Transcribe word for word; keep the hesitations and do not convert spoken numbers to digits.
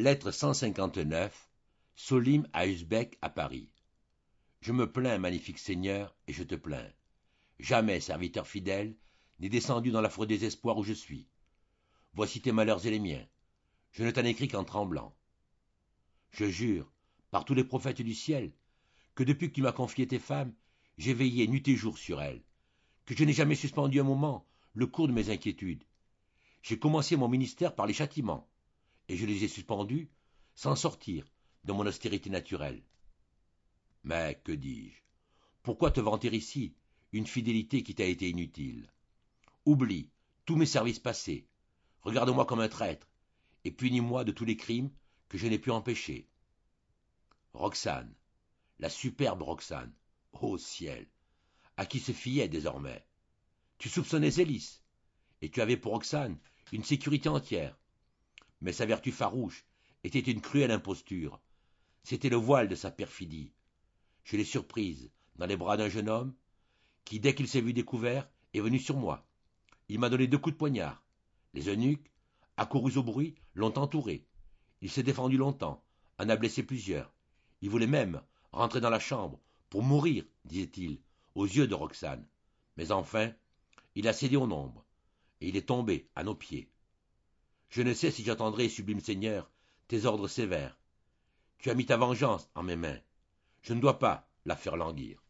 Lettre cent cinquante-neuf, Solim à Usbek à Paris. Je me plains, magnifique Seigneur, et je te plains. Jamais, serviteur fidèle, n'est descendu dans l'affreux désespoir où je suis. Voici tes malheurs et les miens. Je ne t'en écris qu'en tremblant. Je jure, par tous les prophètes du ciel, que depuis que tu m'as confié tes femmes, j'ai veillé nuit et jour sur elles, que je n'ai jamais suspendu un moment le cours de mes inquiétudes. J'ai commencé mon ministère par les châtiments, et je les ai suspendus sans sortir de mon austérité naturelle. Mais que dis-je? Pourquoi te vanter ici une fidélité qui t'a été inutile? Oublie tous mes services passés, regarde-moi comme un traître, et punis-moi de tous les crimes que je n'ai pu empêcher. Roxane, la superbe Roxane, ô ciel, à qui se fiait désormais? Tu soupçonnais Zélis, et tu avais pour Roxane une sécurité entière. Mais sa vertu farouche était une cruelle imposture. C'était le voile de sa perfidie. Je l'ai surprise dans les bras d'un jeune homme qui, dès qu'il s'est vu découvert, est venu sur moi. Il m'a donné deux coups de poignard. Les eunuques, accourus au bruit, l'ont entouré. Il s'est défendu longtemps, en a blessé plusieurs. Il voulait même rentrer dans la chambre pour mourir, disait-il, aux yeux de Roxane. Mais enfin, il a cédé au nombre, et il est tombé à nos pieds. Je ne sais si j'entendrai, sublime Seigneur, tes ordres sévères. Tu as mis ta vengeance en mes mains. Je ne dois pas la faire languir.